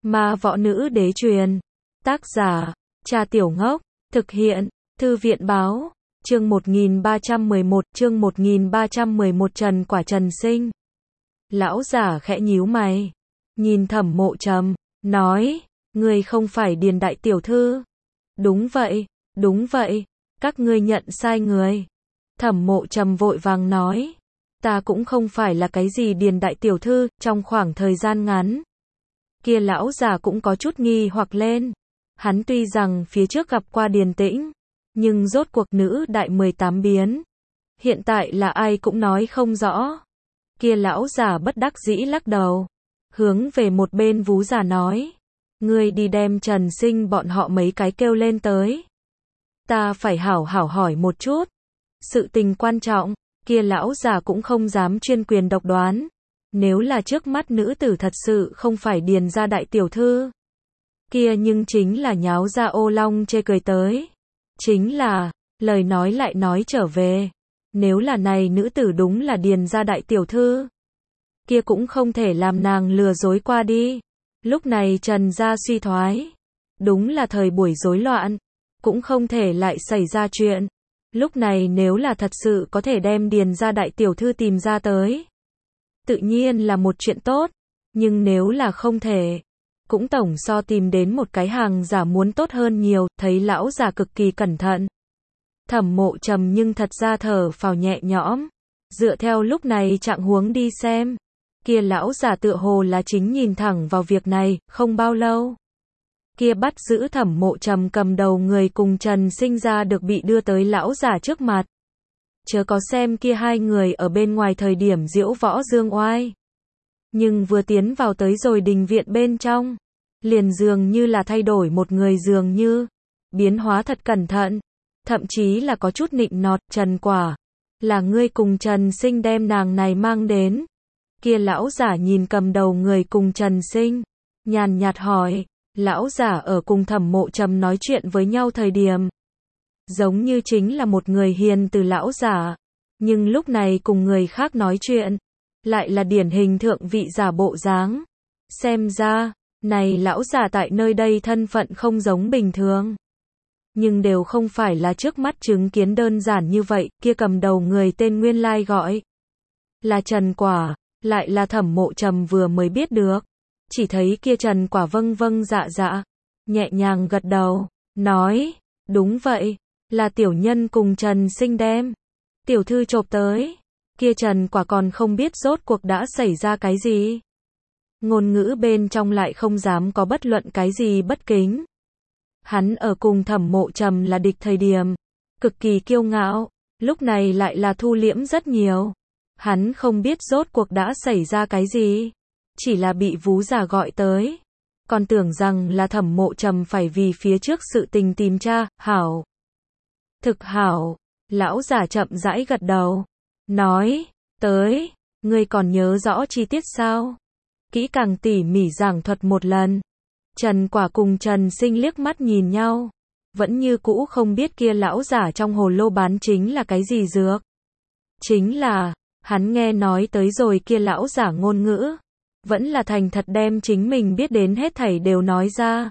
Ma Võ Nữ Đế Truyền. Tác giả, Cha Tiểu Ngốc. Thực hiện, Thư viện Báo. Chương 1311 Trần Quả Trần Sinh. Lão giả khẽ nhíu mày, nhìn Thẩm Mộ Trầm, nói, ngươi không phải Điền đại tiểu thư. Đúng vậy, các ngươi nhận sai người. Thẩm Mộ Trầm vội vàng nói, ta cũng không phải là cái gì Điền đại tiểu thư. Trong khoảng thời gian ngắn, kia lão già cũng có chút nghi hoặc lên. Hắn tuy rằng phía trước gặp qua Điền Tĩnh, nhưng rốt cuộc nữ đại 18 biến, hiện tại là ai cũng nói không rõ. Kia lão già bất đắc dĩ lắc đầu, hướng về một bên Vú già nói, ngươi đi đem Trần Sinh bọn họ mấy cái kêu lên tới. Ta phải hảo hảo hỏi một chút. Sự tình quan trọng, kia lão già cũng không dám chuyên quyền độc đoán. Nếu là trước mắt nữ tử thật sự không phải Điền gia đại tiểu thư, kia nhưng chính là nháo ra ô long chê cười tới. Chính là, lời nói lại nói trở về, nếu là này nữ tử đúng là Điền gia đại tiểu thư, kia cũng không thể làm nàng lừa dối qua đi. Lúc này Trần gia suy thoái, đúng là thời buổi rối loạn, cũng không thể lại xảy ra chuyện. Lúc này nếu là thật sự có thể đem Điền gia đại tiểu thư tìm ra tới, tự nhiên là một chuyện tốt, nhưng nếu là không thể, cũng tổng so tìm đến một cái hàng giả muốn tốt hơn nhiều. Thấy lão già cực kỳ cẩn thận, Thẩm Mộ Trầm nhưng thật ra thở phào nhẹ nhõm. Dựa theo lúc này trạng huống đi xem, kia lão già tựa hồ là chính nhìn thẳng vào việc này. Không bao lâu, kia bắt giữ Thẩm Mộ Trầm cầm đầu người cùng Trần Sinh ra được bị đưa tới lão già trước mặt. Chớ có xem kia hai người ở bên ngoài thời điểm diễu võ dương oai, nhưng vừa tiến vào tới rồi đình viện bên trong, liền dường như là thay đổi một người dường như, biến hóa thật cẩn thận, thậm chí là có chút nịnh nọt. Trần Quả, là ngươi cùng Trần Sinh đem nàng này mang đến? Kia lão giả nhìn cầm đầu người cùng Trần Sinh, nhàn nhạt hỏi. Lão giả ở cùng Thẩm Mộ Trầm nói chuyện với nhau thời điểm, giống như chính là một người hiền từ lão giả, nhưng lúc này cùng người khác nói chuyện, lại là điển hình thượng vị giả bộ dáng. Xem ra, này lão già tại nơi đây thân phận không giống bình thường, nhưng đều không phải là trước mắt chứng kiến đơn giản như vậy. Kia cầm đầu người tên nguyên lai gọi là Trần Quả, lại là Thẩm Mộ Trầm vừa mới biết được. Chỉ thấy kia Trần Quả vâng vâng dạ dạ, nhẹ nhàng gật đầu, nói, đúng vậy, là tiểu nhân cùng Trần Sinh đem tiểu thư chộp tới. Kia Trần Quả còn không biết rốt cuộc đã xảy ra cái gì, ngôn ngữ bên trong lại không dám có bất luận cái gì bất kính. Hắn ở cùng Thẩm Mộ Trầm là địch thời điểm, cực kỳ kiêu ngạo, lúc này lại là thu liễm rất nhiều. Hắn không biết rốt cuộc đã xảy ra cái gì, chỉ là bị Vú già gọi tới, còn tưởng rằng là Thẩm Mộ Trầm phải vì phía trước sự tình tìm tra. Hảo, thực hảo. Lão già chậm rãi gật đầu, nói, tới, ngươi còn nhớ rõ chi tiết sao? Kỹ càng tỉ mỉ giảng thuật một lần. Trần Quả cùng Trần Sinh liếc mắt nhìn nhau, vẫn như cũ không biết kia lão giả trong hồ lô bán chính là cái gì dược. Chính là, hắn nghe nói tới rồi kia lão giả ngôn ngữ, vẫn là thành thật đem chính mình biết đến hết thảy đều nói ra.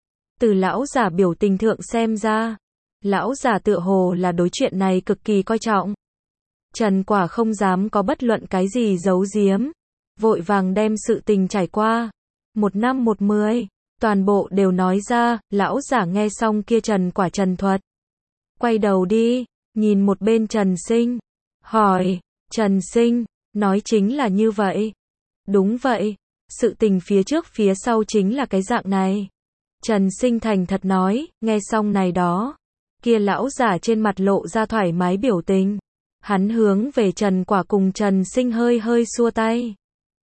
Từ lão giả biểu tình thượng xem ra, lão giả tựa hồ là đối chuyện này cực kỳ coi trọng. Trần Quả không dám có bất luận cái gì giấu giếm, vội vàng đem sự tình trải qua, 1 năm 1 10, toàn bộ đều nói ra. Lão giả nghe xong kia Trần Quả trần thuật, quay đầu đi, nhìn một bên Trần Sinh, hỏi, Trần Sinh, nói chính là như vậy? Đúng vậy, sự tình phía trước phía sau chính là cái dạng này. Trần Sinh thành thật nói. Nghe xong này đó, kia lão giả trên mặt lộ ra thoải mái biểu tình. Hắn hướng về Trần Quả cùng Trần Sinh hơi hơi xua tay,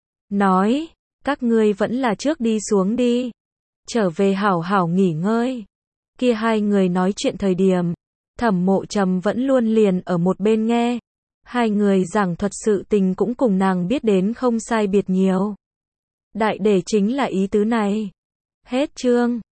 nói, các ngươi vẫn là trước đi xuống đi, trở về hảo hảo nghỉ ngơi. Kia hai người nói chuyện thời điểm, Thẩm Mộ Trầm vẫn luôn liền ở một bên nghe. Hai người giảng thuật sự tình cũng cùng nàng biết đến không sai biệt nhiều. Đại để chính là ý tứ này. Hết chương.